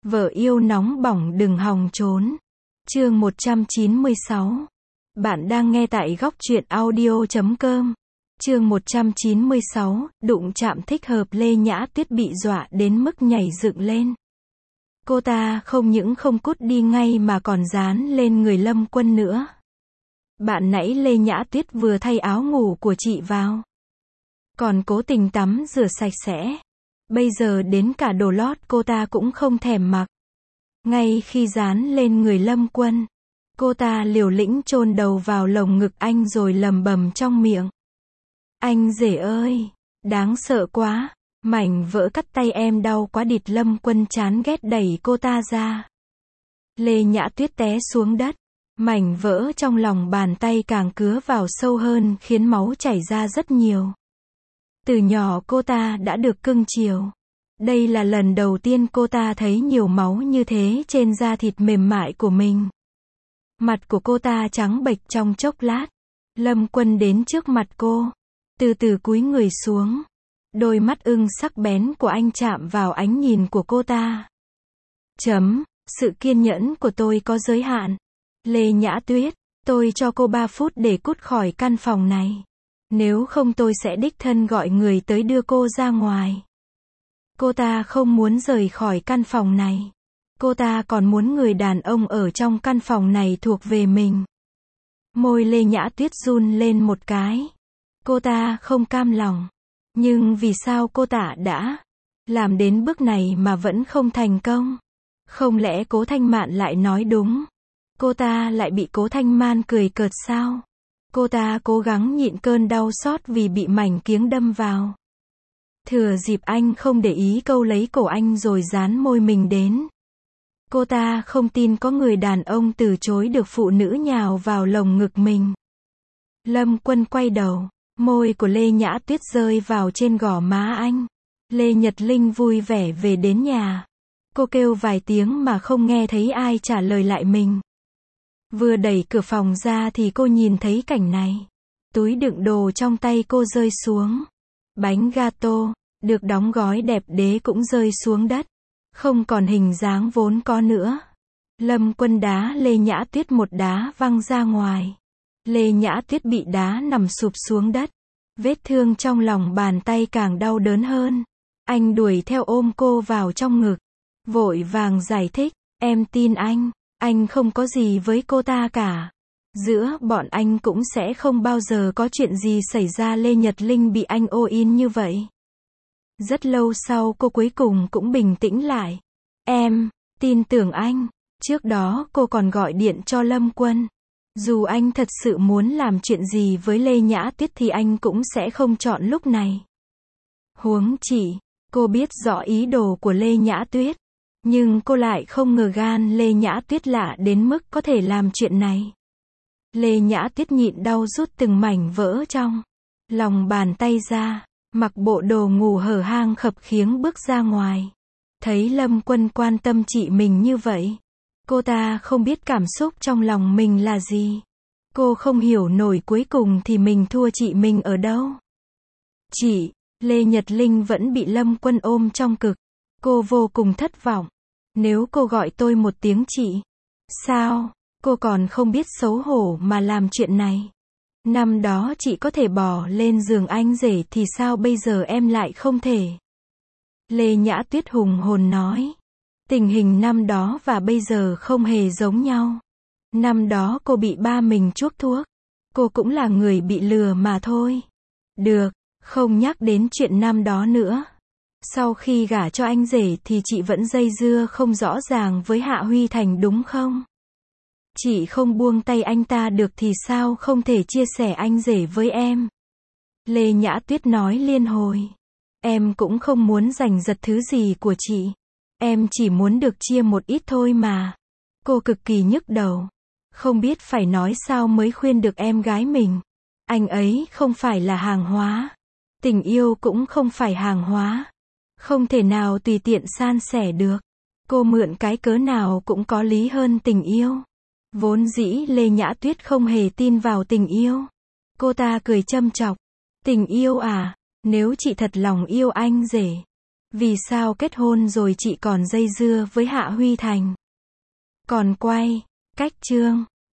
Vợ yêu nóng bỏng đừng hòng trốn. Chương 196. Bạn đang nghe tại góc truyện audio.com. Chương 196, đụng chạm thích hợp. Lê Nhã Tuyết bị dọa đến mức nhảy dựng lên. Cô ta không những không cút đi ngay mà còn dán lên người Lâm Quân nữa. Bạn nãy Lê Nhã Tuyết vừa thay áo ngủ của chị vào, còn cố tình tắm rửa sạch sẽ. Bây giờ đến cả đồ lót cô ta cũng không thèm mặc. Ngay khi dán lên người Lâm Quân, cô ta liều lĩnh chôn đầu vào lồng ngực anh rồi lầm bầm trong miệng. Anh rể ơi, đáng sợ quá, mảnh vỡ cắt tay em đau quá. Địt. Lâm Quân chán ghét đẩy cô ta ra. Lê Nhã Tuyết té xuống đất. Mảnh vỡ trong lòng bàn tay càng cứa vào sâu hơn khiến máu chảy ra rất nhiều. Từ nhỏ cô ta đã được cưng chiều. Đây là lần đầu tiên cô ta thấy nhiều máu như thế trên da thịt mềm mại của mình. Mặt của cô ta trắng bệch trong chốc lát. Lâm Quân đến trước mặt cô, từ từ cúi người xuống. Đôi mắt ưng sắc bén của anh chạm vào ánh nhìn của cô ta. Sự kiên nhẫn của tôi có giới hạn. Lê Nhã Tuyết, tôi cho cô 3 phút để cút khỏi căn phòng này. Nếu không tôi sẽ đích thân gọi người tới đưa cô ra ngoài. Cô ta không muốn rời khỏi căn phòng này. Cô ta còn muốn người đàn ông ở trong căn phòng này thuộc về mình. Môi Lê Nhã Tuyết run lên một cái. Cô ta không cam lòng. Nhưng vì sao cô ta đã làm đến bước này mà vẫn không thành công? Không lẽ Cố Thanh Mạn lại nói đúng? Cô ta lại bị Cố Thanh Man cười cợt sao? Cô ta cố gắng nhịn cơn đau xót vì bị mảnh kiếng đâm vào. Thừa dịp anh không để ý câu lấy cổ anh rồi dán môi mình đến. Cô ta không tin có người đàn ông từ chối được phụ nữ nhào vào lồng ngực mình. Lâm Quân quay đầu, môi của Lê Nhã Tuyết rơi vào trên gò má anh. Lê Nhật Linh vui vẻ về đến nhà. Cô kêu vài tiếng mà không nghe thấy ai trả lời lại mình. Vừa đẩy cửa phòng ra thì cô nhìn thấy cảnh này. Túi đựng đồ trong tay cô rơi xuống. Bánh gato, được đóng gói đẹp đẽ cũng rơi xuống đất. Không còn hình dáng vốn có nữa. Lâm Quân đá Lê Nhã Tuyết một đá văng ra ngoài. Lê Nhã Tuyết bị đá nằm sụp xuống đất. Vết thương trong lòng bàn tay càng đau đớn hơn. Anh đuổi theo ôm cô vào trong ngực. Vội vàng giải thích, em tin anh không có gì với cô ta cả. Giữa bọn anh cũng sẽ không bao giờ có chuyện gì xảy ra. Lê Nhật Linh bị anh ô in như vậy. Rất lâu sau cô cuối cùng cũng bình tĩnh lại. Em tin tưởng anh. Trước đó cô còn gọi điện cho Lâm Quân. Dù anh thật sự muốn làm chuyện gì với Lê Nhã Tuyết thì anh cũng sẽ không chọn lúc này. Huống chỉ, cô biết rõ ý đồ của Lê Nhã Tuyết. Nhưng cô lại không ngờ gan Lê Nhã Tuyết lạ đến mức có thể làm chuyện này. Lê Nhã Tuyết nhịn đau rút từng mảnh vỡ trong lòng bàn tay ra, mặc bộ đồ ngủ hở hang khập khiễng bước ra ngoài. Thấy Lâm Quân quan tâm chị mình như vậy, cô ta không biết cảm xúc trong lòng mình là gì. Cô không hiểu nổi cuối cùng thì mình thua chị mình ở đâu. Chị, Lê Nhật Linh vẫn bị Lâm Quân ôm trong cực. Cô vô cùng thất vọng. Nếu cô gọi tôi một tiếng chị, sao, cô còn không biết xấu hổ mà làm chuyện này. Năm đó chị có thể bỏ lên giường anh rể thì sao bây giờ em lại không thể? Lê Nhã Tuyết hùng hồn nói. Tình hình năm đó và bây giờ không hề giống nhau. Năm đó cô bị ba mình chuốc thuốc. Cô cũng là người bị lừa mà thôi. Được, không nhắc đến chuyện năm đó nữa. Sau khi gả cho anh rể thì chị vẫn dây dưa không rõ ràng với Hạ Huy Thành đúng không? Chị không buông tay anh ta được thì sao không thể chia sẻ anh rể với em? Lê Nhã Tuyết nói liên hồi. Em cũng không muốn giành giật thứ gì của chị. Em chỉ muốn được chia một ít thôi mà. Cô cực kỳ nhức đầu. Không biết phải nói sao mới khuyên được em gái mình. Anh ấy không phải là hàng hóa. Tình yêu cũng không phải hàng hóa. Không thể nào tùy tiện san sẻ được. Cô mượn cái cớ nào cũng có lý hơn tình yêu. Vốn dĩ Lê Nhã Tuyết không hề tin vào tình yêu. Cô ta cười châm chọc. Tình yêu à? Nếu chị thật lòng yêu anh rể, Vì sao kết hôn rồi chị còn dây dưa với Hạ Huy Thành? Còn quay. Cách chương